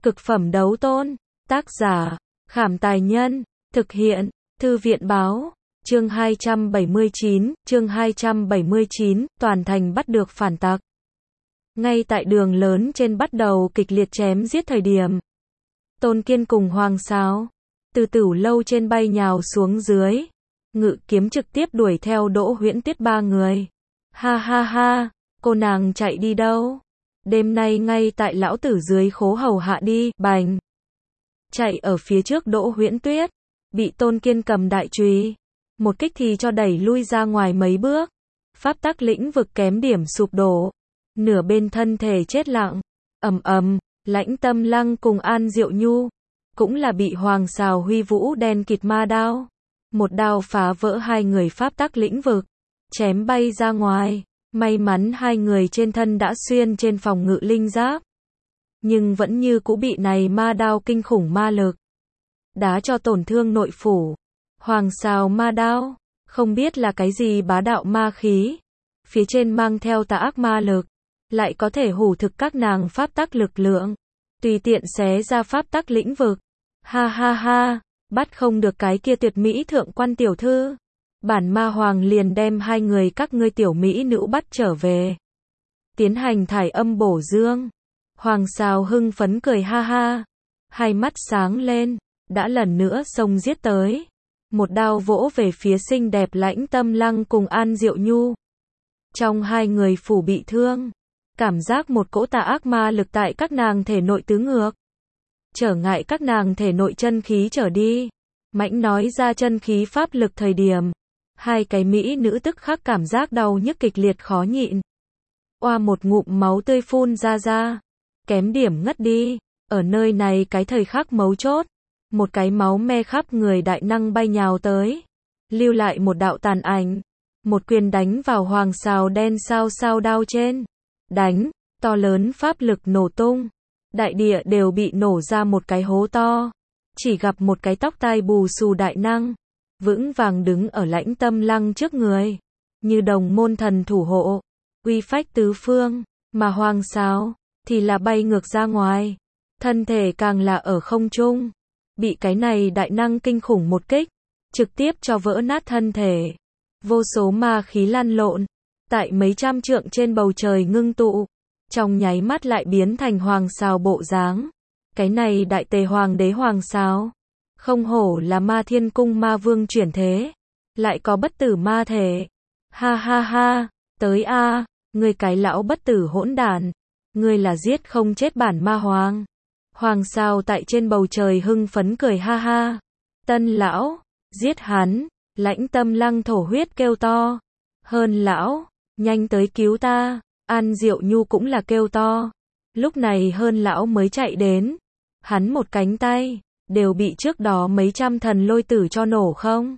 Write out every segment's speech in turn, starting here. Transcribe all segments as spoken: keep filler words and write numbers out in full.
Cực phẩm đấu tôn. Tác giả, Khảm Tài Nhân. Thực hiện, Thư viện Báo. Chương hai trăm bảy mươi chín, chương hai trăm bảy mươi chín, toàn thành bắt được phản tặc. Ngay tại đường lớn trên bắt đầu kịch liệt chém giết thời điểm. Tôn Kiên cùng Hoàng Sáo, từ Tửu Lâu trên bay nhào xuống dưới. Ngự kiếm trực tiếp đuổi theo Đỗ Huyễn Tuyết ba người. Ha ha ha, cô nàng chạy đi đâu? Đêm nay ngay tại lão tử dưới khố hầu hạ đi, bành. Chạy ở phía trước Đỗ Huyễn Tuyết, bị Tôn Kiên cầm đại chùy, một kích thì cho đẩy lui ra ngoài mấy bước. Pháp tắc lĩnh vực kém điểm sụp đổ, nửa bên thân thể chết lặng. Ầm ầm, Lãnh Tâm Lăng cùng An Diệu Nhu cũng là bị Hoàng Sào huy vũ đen kịt ma đao, một đao phá vỡ hai người pháp tắc lĩnh vực, chém bay ra ngoài. May mắn hai người trên thân đã xuyên trên phòng ngự linh giáp, nhưng vẫn như cũ bị này ma đao kinh khủng ma lực đá cho tổn thương nội phủ. Hoàng Sào ma đao, không biết là cái gì bá đạo ma khí, phía trên mang theo tà ác ma lực, lại có thể hủ thực các nàng pháp tắc lực lượng, tùy tiện xé ra pháp tắc lĩnh vực. Ha ha ha, bắt không được cái kia tuyệt mỹ thượng quan tiểu thư, bản ma hoàng liền đem hai người các ngươi tiểu mỹ nữ bắt trở về, tiến hành thải âm bổ dương. Hoàng Sào hưng phấn cười ha ha, hai mắt sáng lên, đã lần nữa xông giết tới, một đao vỗ về phía xinh đẹp Lãnh Tâm Lăng cùng An Diệu Nhu. Trong hai người phủ bị thương, cảm giác một cỗ tà ác ma lực tại các nàng thể nội tứ ngược, trở ngại các nàng thể nội chân khí trở đi. Mãnh nói ra chân khí pháp lực thời điểm, hai cái mỹ nữ tức khắc cảm giác đau nhức kịch liệt khó nhịn. Oa, một ngụm máu tươi phun ra ra, kém điểm ngất đi. Ở nơi này cái thời khắc mấu chốt, một cái máu me khắp người đại năng bay nhào tới, lưu lại một đạo tàn ảnh, một quyền đánh vào Hoàng Sào đen sao sao đao trên. Đánh, to lớn pháp lực nổ tung, đại địa đều bị nổ ra một cái hố to. Chỉ gặp một cái tóc tai bù xù đại năng, vững vàng đứng ở Lãnh Tâm Lăng trước người, như đồng môn thần thủ hộ, uy phách tứ phương. Mà Hoàng Sáo thì là bay ngược ra ngoài, thân thể càng là ở không trung, bị cái này đại năng kinh khủng một kích, trực tiếp cho vỡ nát thân thể. Vô số ma khí lăn lộn, tại mấy trăm trượng trên bầu trời ngưng tụ, trong nháy mắt lại biến thành Hoàng Sào bộ dáng. Cái này đại tề hoàng đế Hoàng Sáo, không hổ là Ma Thiên Cung ma vương chuyển thế, lại có bất tử ma thể. Ha ha ha, tới a, ngươi cái lão bất tử hỗn đản, ngươi là giết không chết bản ma hoàng. Hoàng Sào tại trên bầu trời hưng phấn cười ha ha. Tân lão, giết hắn. Lãnh Tâm Lăng thổ huyết kêu to. Hơn lão, nhanh tới cứu ta. An Diệu Nhu cũng là kêu to. Lúc này Hơn lão mới chạy đến, hắn một cánh tay đều bị trước đó mấy trăm thần lôi tử cho nổ không,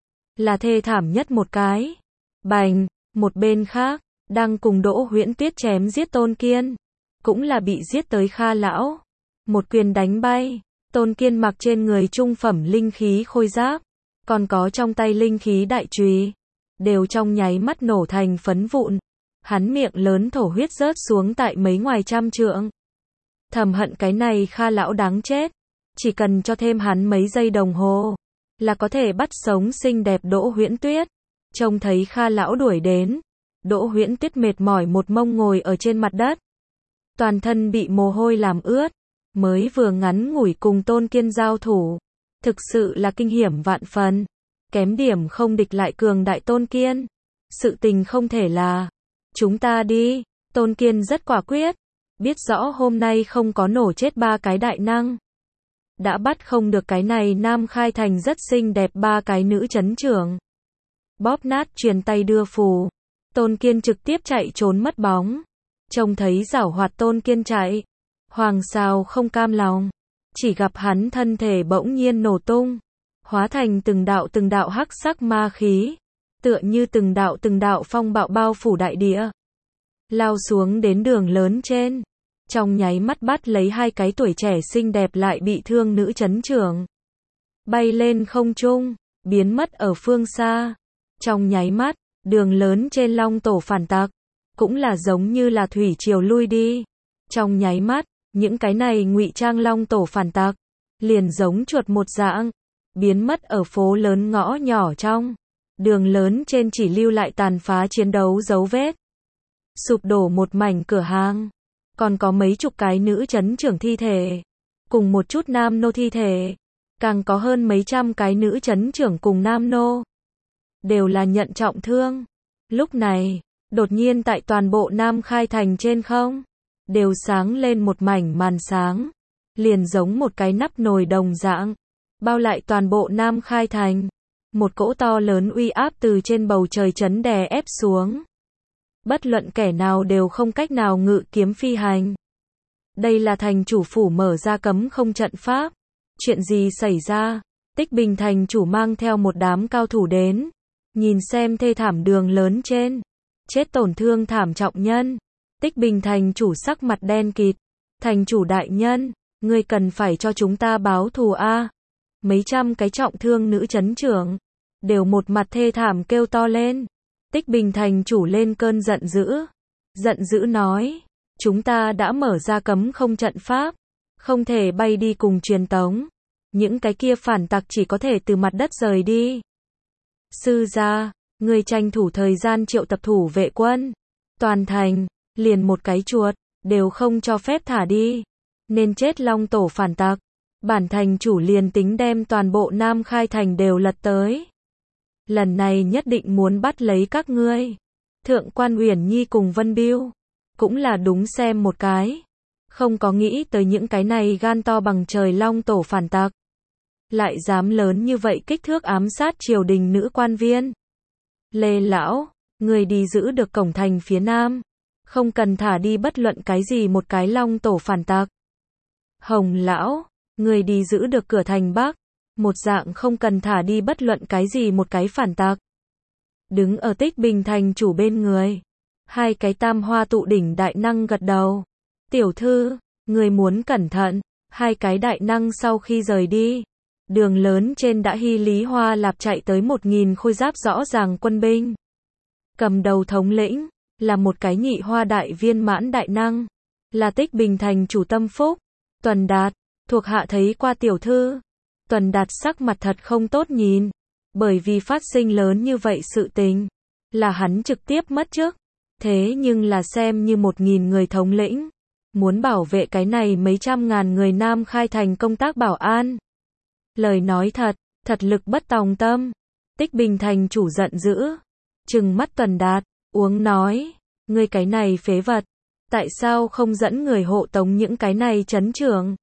là thê thảm nhất một cái. Bành, một bên khác, đang cùng Đỗ Huyễn Tuyết chém giết Tôn Kiên, cũng là bị giết tới Kha lão, một quyền đánh bay. Tôn Kiên mặc trên người trung phẩm linh khí khôi giáp, còn có trong tay linh khí đại chùy, đều trong nháy mắt nổ thành phấn vụn. Hắn miệng lớn thổ huyết rớt xuống tại mấy ngoài trăm trượng. Thầm hận cái này Kha lão đáng chết, chỉ cần cho thêm hắn mấy giây đồng hồ, là có thể bắt sống xinh đẹp Đỗ Huyễn Tuyết. Trông thấy Kha lão đuổi đến, Đỗ Huyễn Tuyết mệt mỏi một mông ngồi ở trên mặt đất, toàn thân bị mồ hôi làm ướt, mới vừa ngắn ngủi cùng Tôn Kiên giao thủ, thực sự là kinh hiểm vạn phần, kém điểm không địch lại cường đại Tôn Kiên. Sự tình không thể là, chúng ta đi. Tôn Kiên rất quả quyết, biết rõ hôm nay không có nổ chết ba cái đại năng, đã bắt không được cái này Nam Khai Thành rất xinh đẹp ba cái nữ chấn trưởng. Bóp nát truyền tay đưa phù, Tôn Kiên trực tiếp chạy trốn mất bóng. Trông thấy giảo hoạt Tôn Kiên chạy, Hoàng Sào không cam lòng, chỉ gặp hắn thân thể bỗng nhiên nổ tung, hóa thành từng đạo từng đạo hắc sắc ma khí, tựa như từng đạo từng đạo phong bạo bao phủ đại địa, lao xuống đến đường lớn trên, trong nháy mắt bắt lấy hai cái tuổi trẻ xinh đẹp lại bị thương nữ chấn trưởng, bay lên không trung, biến mất ở phương xa. Trong nháy mắt, đường lớn trên Long Tổ phản tặc, cũng là giống như là thủy triều lui đi. Trong nháy mắt, Những cái này ngụy trang long tổ phản tặc, liền giống chuột một dạng, biến mất ở phố lớn ngõ nhỏ trong. Đường lớn trên chỉ lưu lại tàn phá chiến đấu dấu vết. Sụp đổ một mảnh cửa hàng. Còn có mấy chục cái nữ trấn trưởng thi thể. Cùng một chút nam nô thi thể. Càng có hơn mấy trăm cái nữ trấn trưởng cùng nam nô. Đều là nhận trọng thương. Lúc này, đột nhiên tại toàn bộ Nam Khai Thành trên không, đều sáng lên một mảnh màn sáng. Liền giống một cái nắp nồi đồng dạng. Bao lại toàn bộ Nam Khai Thành. Một cỗ to lớn uy áp từ trên bầu trời chấn đè ép xuống. Bất luận kẻ nào đều không cách nào ngự kiếm phi hành. Đây là thành chủ phủ mở ra cấm không trận pháp. Chuyện gì xảy ra? Tích Bình thành chủ mang theo một đám cao thủ đến. Nhìn xem thê thảm đường lớn trên. Chết tổn thương thảm trọng nhân. Tích Bình thành chủ sắc mặt đen kịt. Thành chủ đại nhân, ngươi cần phải cho chúng ta báo thù a. Mấy trăm cái trọng thương nữ trấn trưởng. Đều một mặt thê thảm kêu to lên. Tích Bình thành chủ lên cơn giận dữ. Giận dữ nói. Chúng ta đã mở ra cấm không trận pháp. Không thể bay đi cùng truyền tống. Những cái kia phản tặc chỉ có thể từ mặt đất rời đi. Sư gia, người tranh thủ thời gian triệu tập thủ vệ quân. Toàn thành, liền một cái chuột, đều không cho phép thả đi. Nên chết long tổ phản tặc. Bản thành chủ liền tính đem toàn bộ Nam Khai Thành đều lật tới. Lần này nhất định muốn bắt lấy các ngươi. Thượng quan Uyển Nhi cùng Vân Biêu. Cũng là đúng xem một cái. Không có nghĩ tới những cái này gan to bằng trời long tổ phản tặc. Lại dám lớn như vậy kích thước ám sát triều đình nữ quan viên. Lê lão, người đi giữ được cổng thành phía nam. Không cần thả đi bất luận cái gì một cái long tổ phản tặc. Hồng lão, người đi giữ được cửa thành bắc. Một dạng không cần thả đi bất luận cái gì một cái phản tặc. Đứng ở Tích Bình thành chủ bên người. Hai cái tam hoa tụ đỉnh đại năng gật đầu. Tiểu thư, người muốn cẩn thận. Hai cái đại năng sau khi rời đi. Đường lớn trên đã hy lý hoa lạp chạy tới một nghìn khôi giáp rõ ràng quân binh. Cầm đầu thống lĩnh, là một cái nhị hoa đại viên mãn đại năng. Là Tích Bình thành chủ tâm phúc. Tuần Đạt, thuộc hạ thấy qua tiểu thư. Tuần Đạt sắc mặt thật không tốt nhìn. Bởi vì phát sinh lớn như vậy sự tình. Là hắn trực tiếp mất chức. Thế nhưng là xem như một nghìn người thống lĩnh. Muốn bảo vệ cái này mấy trăm ngàn người Nam Khai Thành công tác bảo an. Lời nói thật, thật lực bất tòng tâm. Tích Bình thành chủ giận dữ. Trừng mắt Tuần Đạt, uống nói. Ngươi cái này phế vật. Tại sao không dẫn người hộ tống những cái này trấn trưởng?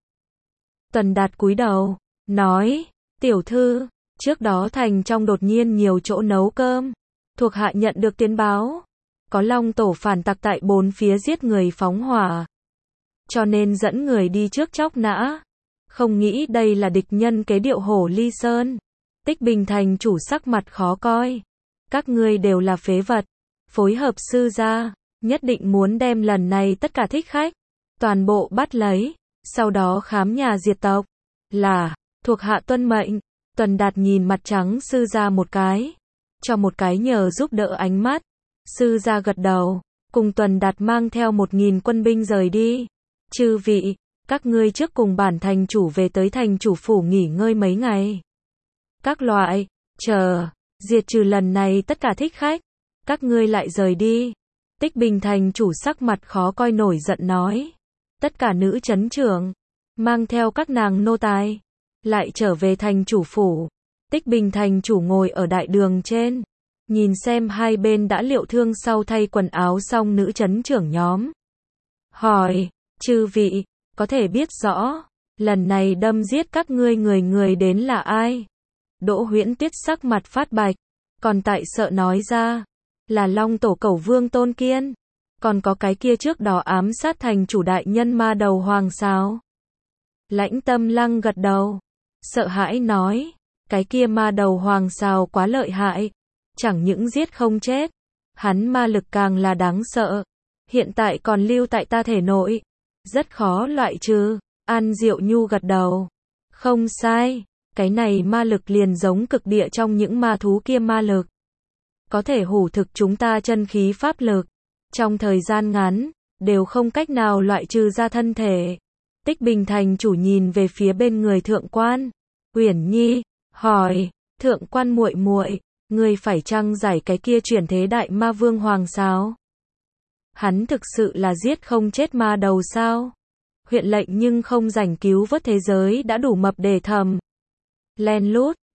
Tuần Đạt cúi đầu, nói. Tiểu thư, trước đó thành trong đột nhiên nhiều chỗ nấu cơm. Thuộc hạ nhận được tiến báo. Có long tổ phản tặc tại bốn phía giết người phóng hỏa. Cho nên dẫn người đi trước chóc nã. Không nghĩ đây là địch nhân kế điệu hổ ly sơn. Tích Bình thành chủ sắc mặt khó coi. Các ngươi đều là phế vật. Phối hợp sư gia. Nhất định muốn đem lần này tất cả thích khách. Toàn bộ bắt lấy. Sau đó khám nhà diệt tộc. Là, thuộc hạ tuân mệnh. Tuần Đạt nhìn mặt trắng sư gia một cái. Cho một cái nhờ giúp đỡ ánh mắt. Sư gia gật đầu. Cùng Tuần Đạt mang theo một nghìn quân binh rời đi. Chư vị, các ngươi trước cùng bản thành chủ về tới thành chủ phủ nghỉ ngơi mấy ngày. Các loại, chờ, diệt trừ lần này tất cả thích khách. Các ngươi lại rời đi. Tích Bình thành chủ sắc mặt khó coi nổi giận nói. Tất cả nữ trấn trưởng, mang theo các nàng nô tài, lại trở về thành chủ phủ. Tích Bình thành chủ ngồi ở đại đường trên. Nhìn xem hai bên đã liệu thương sau thay quần áo xong nữ trấn trưởng nhóm. Hỏi, chư vị, có thể biết rõ, lần này đâm giết các ngươi người người đến là ai? Đỗ Huyễn Tuyết sắc mặt phát bạch, còn tại sợ nói ra, là Long tổ Cẩu Vương Tôn Kiên, còn có cái kia trước đó ám sát thành chủ đại nhân ma đầu hoàng sao? Lãnh Tâm Lăng gật đầu, sợ hãi nói, cái kia ma đầu hoàng sao quá lợi hại, chẳng những giết không chết, hắn ma lực càng là đáng sợ, hiện tại còn lưu tại ta thể nội, rất khó loại trừ. An Diệu Nhu gật đầu, không sai, cái này ma lực liền giống cực địa trong những ma thú kia ma lực, có thể hủ thực chúng ta chân khí pháp lực, trong thời gian ngắn, đều không cách nào loại trừ ra thân thể. Tích Bình thành chủ nhìn về phía bên người thượng quan Uyển Nhi, hỏi, thượng quan muội muội, ngươi phải chăng giải cái kia chuyển thế đại ma vương hoàng sao? Hắn thực sự là giết không chết ma đầu sao? Huyện lệnh nhưng không rảnh cứu vớt thế giới đã đủ mập để thầm. Len lút,